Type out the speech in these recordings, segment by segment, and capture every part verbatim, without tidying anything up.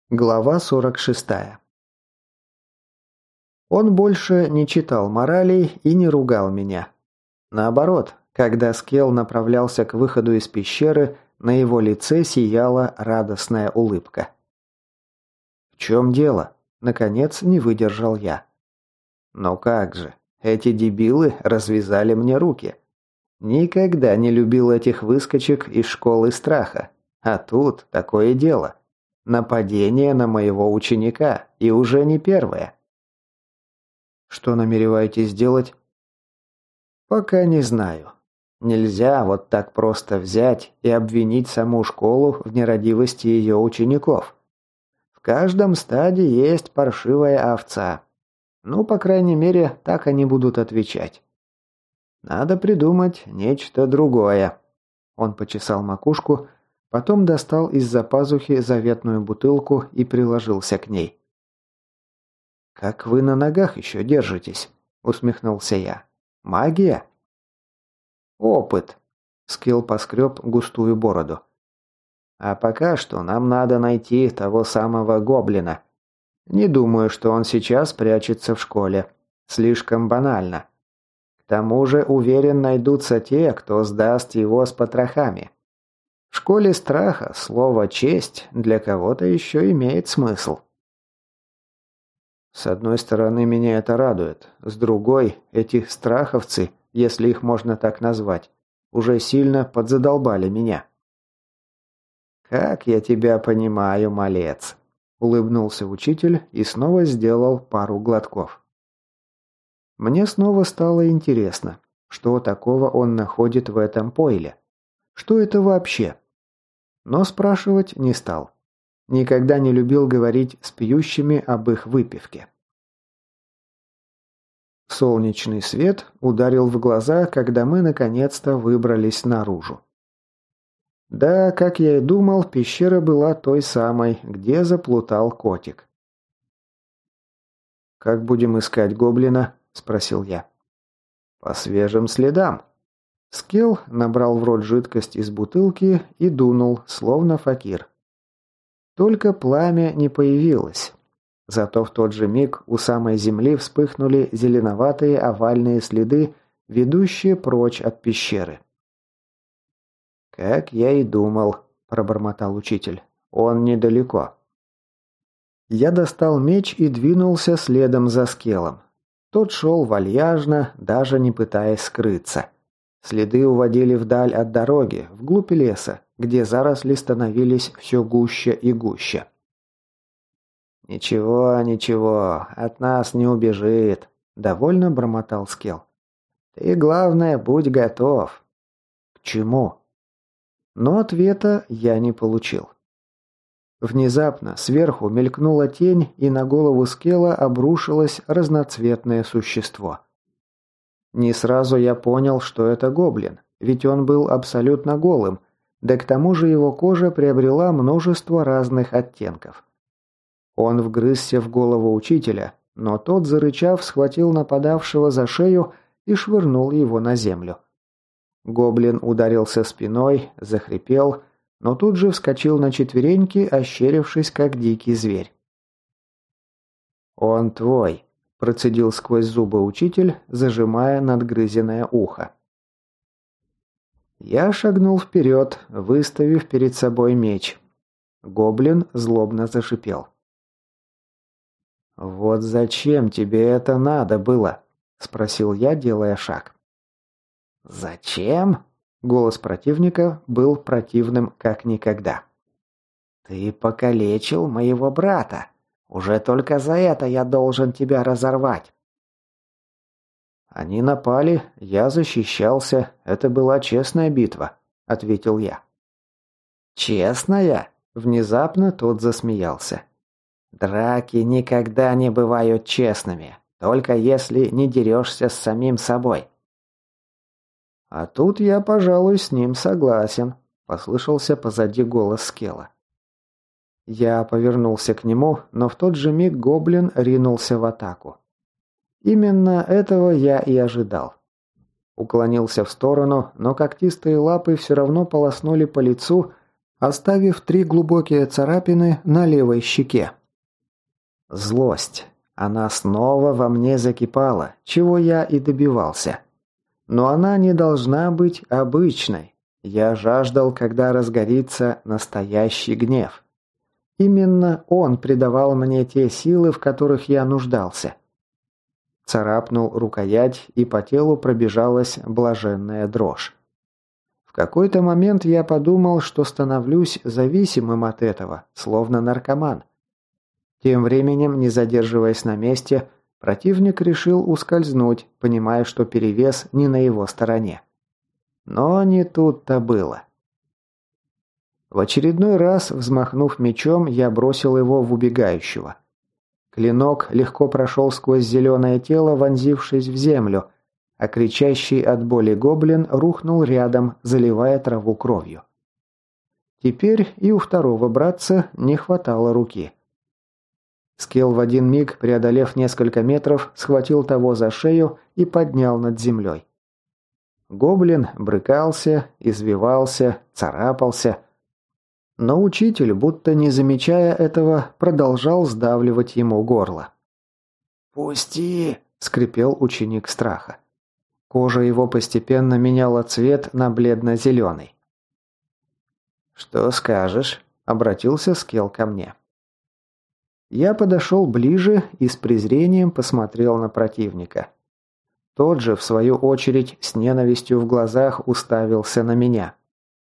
Глава сорок шестая. Он больше не читал моралей и не ругал меня. Наоборот, когда Скелл направлялся к выходу из пещеры, на его лице сияла радостная улыбка. «В чем дело?» – наконец не выдержал я. «Ну как же, эти дебилы развязали мне руки. Никогда не любил этих выскочек из школы страха. А тут такое дело. Нападение на моего ученика, и уже не первое». «Что намереваетесь сделать?» «Пока не знаю. Нельзя вот так просто взять и обвинить саму школу в нерадивости ее учеников. В каждом стаде есть паршивая овца. Ну, по крайней мере, так они будут отвечать. Надо придумать нечто другое». Он почесал макушку, потом достал из-за пазухи заветную бутылку и приложился к ней. «Как вы на ногах еще держитесь?» – усмехнулся я. «Магия?» «Опыт», – Скилл поскреб густую бороду. «А пока что нам надо найти того самого гоблина. Не думаю, что он сейчас прячется в школе. Слишком банально. К тому же, уверен, найдутся те, кто сдаст его с потрохами. В школе страха слово «честь» для кого-то еще имеет смысл». С одной стороны, меня это радует. С другой, эти страховцы, если их можно так назвать, уже сильно подзадолбали меня. «Как я тебя понимаю, малец», – улыбнулся учитель и снова сделал пару глотков. Мне снова стало интересно, что такого он находит в этом пойле. Что это вообще? Но спрашивать не стал. Никогда не любил говорить с пьющими об их выпивке. Солнечный свет ударил в глаза, когда мы наконец-то выбрались наружу. Да, как я и думал, пещера была той самой, где заплутал котик. «Как будем искать гоблина?» – спросил я. «По свежим следам». Скелл набрал в рот жидкость из бутылки и дунул, словно факир. Только пламя не появилось. Зато в тот же миг у самой земли вспыхнули зеленоватые овальные следы, ведущие прочь от пещеры. «Как я и думал», – пробормотал учитель. «Он недалеко». Я достал меч и двинулся следом за Скеллом. Тот шел вальяжно, даже не пытаясь скрыться. Следы уводили вдаль от дороги, вглубь леса, где заросли становились все гуще и гуще. «Ничего, ничего, от нас не убежит», – довольно бормотал Скелл. «Ты, главное, будь готов». «К чему?» Но ответа я не получил. Внезапно сверху мелькнула тень, и на голову Скелла обрушилось разноцветное существо. Не сразу я понял, что это гоблин, ведь он был абсолютно голым, да к тому же его кожа приобрела множество разных оттенков. Он вгрызся в голову учителя, но тот, зарычав, схватил нападавшего за шею и швырнул его на землю. Гоблин ударился спиной, захрипел, но тут же вскочил на четвереньки, ощерившись, как дикий зверь. «Он твой», – процедил сквозь зубы учитель, зажимая надгрызенное ухо. Я шагнул вперед, выставив перед собой меч. Гоблин злобно зашипел. «Вот зачем тебе это надо было?» – спросил я, делая шаг. «Зачем?» – голос противника был противным как никогда. «Ты покалечил моего брата. Уже только за это я должен тебя разорвать». «Они напали, я защищался. Это была честная битва», – ответил я. «Честная?» – внезапно тот засмеялся. «Драки никогда не бывают честными, только если не дерешься с самим собой». «А тут я, пожалуй, с ним согласен», – послышался позади голос Скелла. Я повернулся к нему, но в тот же миг гоблин ринулся в атаку. Именно этого я и ожидал. Уклонился в сторону, но когтистые лапы все равно полоснули по лицу, оставив три глубокие царапины на левой щеке. Злость. Она снова во мне закипала, чего я и добивался. Но она не должна быть обычной. Я жаждал, когда разгорится настоящий гнев. Именно он придавал мне те силы, в которых я нуждался. Царапнул рукоять, и по телу пробежалась блаженная дрожь. В какой-то момент я подумал, что становлюсь зависимым от этого, словно наркоман. Тем временем, не задерживаясь на месте, противник решил ускользнуть, понимая, что перевес не на его стороне. Но не тут-то было. В очередной раз, взмахнув мечом, я бросил его в убегающего. Клинок легко прошел сквозь зеленое тело, вонзившись в землю, а кричащий от боли гоблин рухнул рядом, заливая траву кровью. Теперь и у второго братца не хватало руки. Скелл в один миг, преодолев несколько метров, схватил того за шею и поднял над землей. Гоблин брыкался, извивался, царапался. Но учитель, будто не замечая этого, продолжал сдавливать ему горло. «Пусти!» – скрипел ученик страха. Кожа его постепенно меняла цвет на бледно-зеленый. «Что скажешь?» – обратился Скелл ко мне. Я подошел ближе и с презрением посмотрел на противника. Тот же, в свою очередь, с ненавистью в глазах уставился на меня.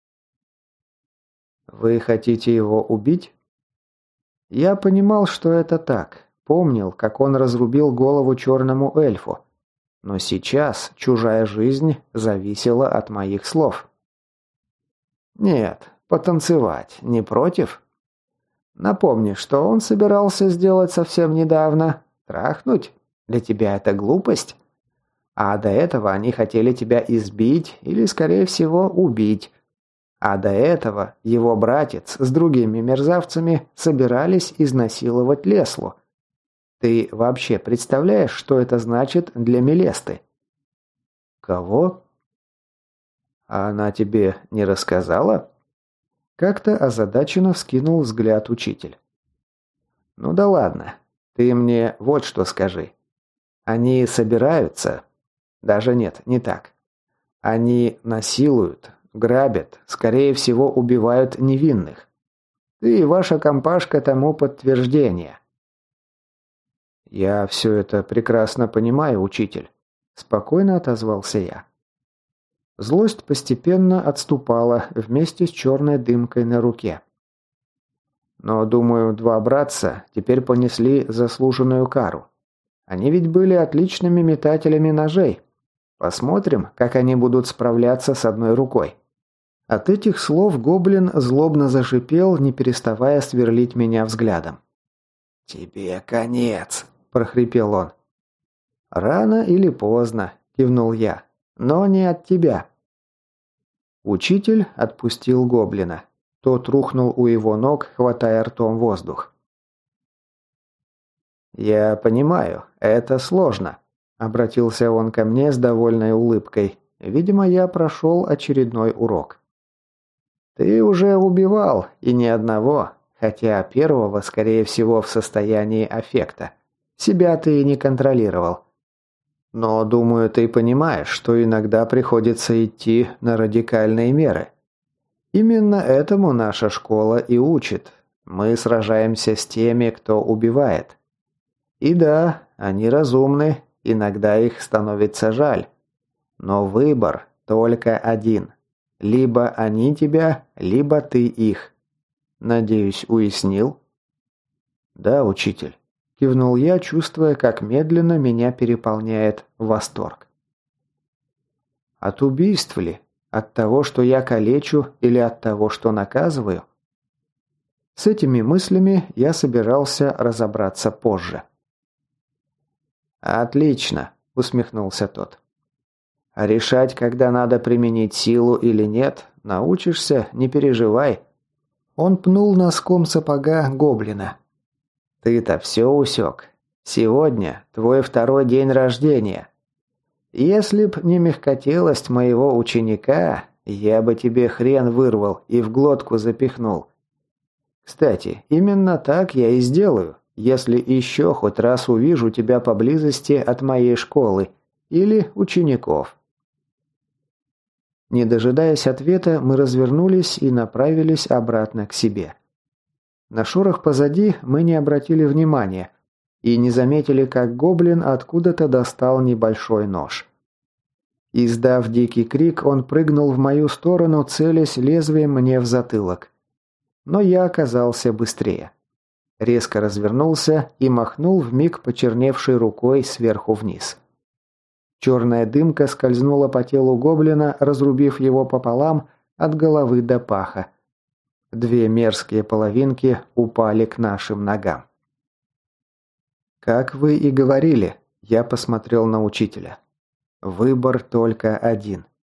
«Вы хотите его убить?» Я понимал, что это так. Помнил, как он разрубил голову черному эльфу. Но сейчас чужая жизнь зависела от моих слов. «Нет, потанцевать не против?» «Напомни, что он собирался сделать совсем недавно. Трахнуть? Для тебя это глупость? А до этого они хотели тебя избить или, скорее всего, убить. А до этого его братец с другими мерзавцами собирались изнасиловать Леслу. Ты вообще представляешь, что это значит для Мелесты?» «Кого?» «А она тебе не рассказала?» Как-то озадаченно вскинул взгляд учитель. «Ну да ладно, ты мне вот что скажи. Они собираются? Даже нет, не так. Они насилуют, грабят, скорее всего, убивают невинных. Ты и ваша компашка тому подтверждение». «Я все это прекрасно понимаю, учитель», – спокойно отозвался я. Злость постепенно отступала вместе с черной дымкой на руке. Но, думаю, два братца теперь понесли заслуженную кару. Они ведь были отличными метателями ножей. Посмотрим, как они будут справляться с одной рукой. От этих слов гоблин злобно зашипел, не переставая сверлить меня взглядом. «Тебе конец», – прохрипел он. «Рано или поздно», – кивнул я. «Но не от тебя». Учитель отпустил гоблина. Тот рухнул у его ног, хватая ртом воздух. «Я понимаю, это сложно», – обратился он ко мне с довольной улыбкой. Видимо, я прошел очередной урок. «Ты уже убивал, и ни одного, хотя первого, скорее всего, в состоянии аффекта. Себя ты не контролировал. Но, думаю, ты понимаешь, что иногда приходится идти на радикальные меры. Именно этому наша школа и учит. Мы сражаемся с теми, кто убивает. И да, они разумны, иногда их становится жаль. Но выбор только один. Либо они тебя, либо ты их. Надеюсь, уяснил?» «Да, учитель». Кивнул я, чувствуя, как медленно меня переполняет восторг. От убийств ли? От того, что я калечу, или от того, что наказываю? С этими мыслями я собирался разобраться позже. «Отлично», — усмехнулся тот. «А решать, когда надо применить силу или нет, научишься, не переживай». Он пнул носком сапога гоблина. «Ты-то все усек. Сегодня твой второй день рождения. Если б не мягкотелость моего ученика, Я бы тебе хрен вырвал и в глотку запихнул. Кстати, именно так я и сделаю, если еще хоть раз увижу тебя поблизости от моей школы или учеников. Не дожидаясь ответа, мы развернулись и направились обратно к себе. На шорох позади мы не обратили внимания и не заметили, как гоблин откуда-то достал небольшой нож. Издав дикий крик, он прыгнул в мою сторону, целясь лезвием мне в затылок. Но я оказался быстрее. Резко развернулся и махнул вмиг почерневшей рукой сверху вниз. Черная дымка скользнула по телу гоблина, разрубив его пополам от головы до паха. Две мерзкие половинки упали к нашим ногам. «Как вы и говорили», – я посмотрел на учителя. «Выбор только один.